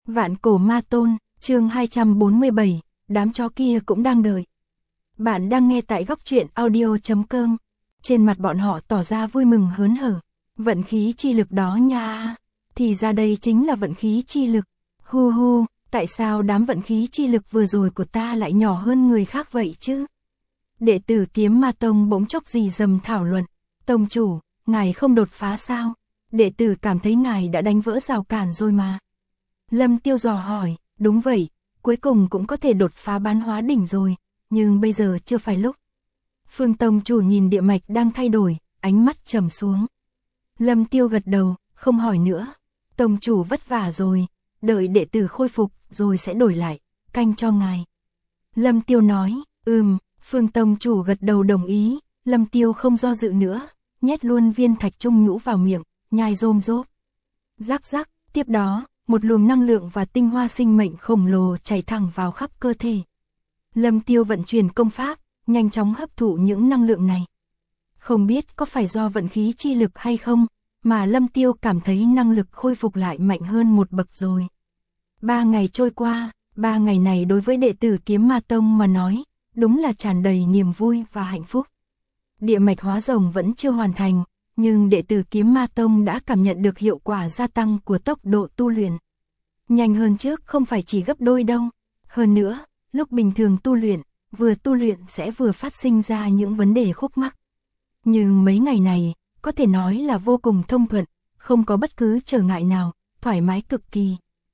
Vạn cổ ma tôn, chương 247, đám chó kia cũng đang đợi. Bạn đang nghe tại góc truyện audio.com. Trên mặt bọn họ tỏ ra vui mừng hớn hở. Vận khí chi lực đó nha. Thì ra đây chính là vận khí chi lực. Hu hu, tại sao đám vận khí chi lực vừa rồi của ta lại nhỏ hơn người khác vậy chứ? Đệ tử Kiếm Ma Tông bỗng chốc rì rầm thảo luận. Tông chủ, ngài không đột phá sao? Đệ tử cảm thấy ngài đã đánh vỡ rào cản rồi mà. Lâm Tiêu dò hỏi, đúng vậy, cuối cùng cũng có thể đột phá bán hóa đỉnh rồi, nhưng bây giờ chưa phải lúc. Phương Tông chủ nhìn địa mạch đang thay đổi, ánh mắt trầm xuống. Lâm Tiêu gật đầu, không hỏi nữa. Tông chủ vất vả rồi, đợi đệ tử khôi phục rồi sẽ đổi lại, canh cho ngài. Lâm Tiêu nói, Phương Tông chủ gật đầu đồng ý, Lâm Tiêu không do dự nữa, nhét luôn viên thạch trung nhũ vào miệng, nhai rôm rốp. Rắc rắc, tiếp đó, một luồng năng lượng và tinh hoa sinh mệnh khổng lồ chảy thẳng vào khắp cơ thể. Lâm Tiêu vận chuyển công pháp, nhanh chóng hấp thụ những năng lượng này. Không biết có phải do vận khí chi lực hay không, mà Lâm Tiêu cảm thấy năng lực khôi phục lại mạnh hơn một bậc rồi. 3 ngày trôi qua, 3 ngày này đối với đệ tử Kiếm Ma Tông mà nói, đúng là tràn đầy niềm vui và hạnh phúc. Địa mạch hóa rồng vẫn chưa hoàn thành, nhưng đệ tử Kiếm Ma Tông đã cảm nhận được hiệu quả gia tăng của tốc độ tu luyện. Nhanh hơn trước không phải chỉ gấp đôi đâu. Hơn nữa, lúc bình thường vừa tu luyện sẽ vừa phát sinh ra những vấn đề khúc mắc. Nhưng mấy ngày này, có thể nói là vô cùng thông thuận, không có bất cứ trở ngại nào, thoải mái cực kỳ.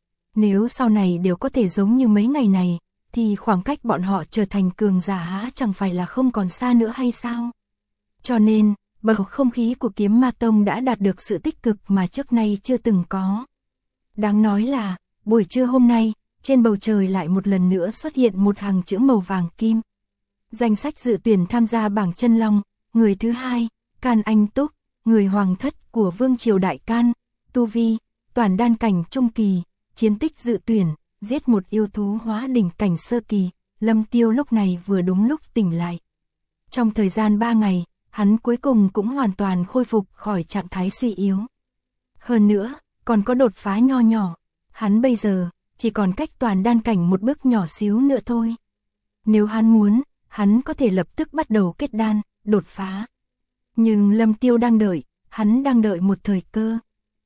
Nếu sau này đều có thể giống như mấy ngày này, thì khoảng cách bọn họ trở thành cường giả há chẳng phải là không còn xa nữa hay sao? Cho nên, bầu không khí của Kiếm Ma Tông đã đạt được sự tích cực mà trước nay chưa từng có. Đáng nói là, buổi trưa hôm nay, trên bầu trời lại một lần nữa xuất hiện một hàng chữ màu vàng kim. Danh sách dự tuyển tham gia bảng chân long, người thứ 2, Can Anh Túc, người hoàng thất của Vương Triều Đại Can, tu vi, toàn đan cảnh trung kỳ, chiến tích dự tuyển, giết một yêu thú hóa đỉnh cảnh sơ kỳ. Lâm Tiêu lúc này vừa đúng lúc tỉnh lại. Trong thời gian 3 ngày, hắn cuối cùng cũng hoàn toàn khôi phục khỏi trạng thái suy yếu. Hơn nữa, còn có đột phá nho nhỏ. Hắn bây giờ, chỉ còn cách toàn đan cảnh một bước nhỏ xíu nữa thôi. Nếu hắn muốn, hắn có thể lập tức bắt đầu kết đan, đột phá. Nhưng Lâm Tiêu đang đợi, hắn đang đợi một thời cơ.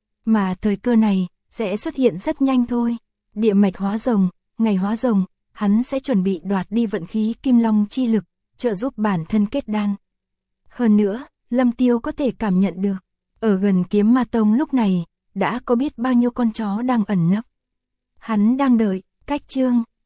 Mà thời cơ này, sẽ xuất hiện rất nhanh thôi. Địa mạch hóa rồng, ngày hóa rồng, hắn sẽ chuẩn bị đoạt đi vận khí kim long chi lực, trợ giúp bản thân kết đan. Hơn nữa, Lâm Tiêu có thể cảm nhận được, ở gần Kiếm Ma Tông lúc này, đã có biết bao nhiêu con chó đang ẩn nấp. Hắn đang đợi, cách chương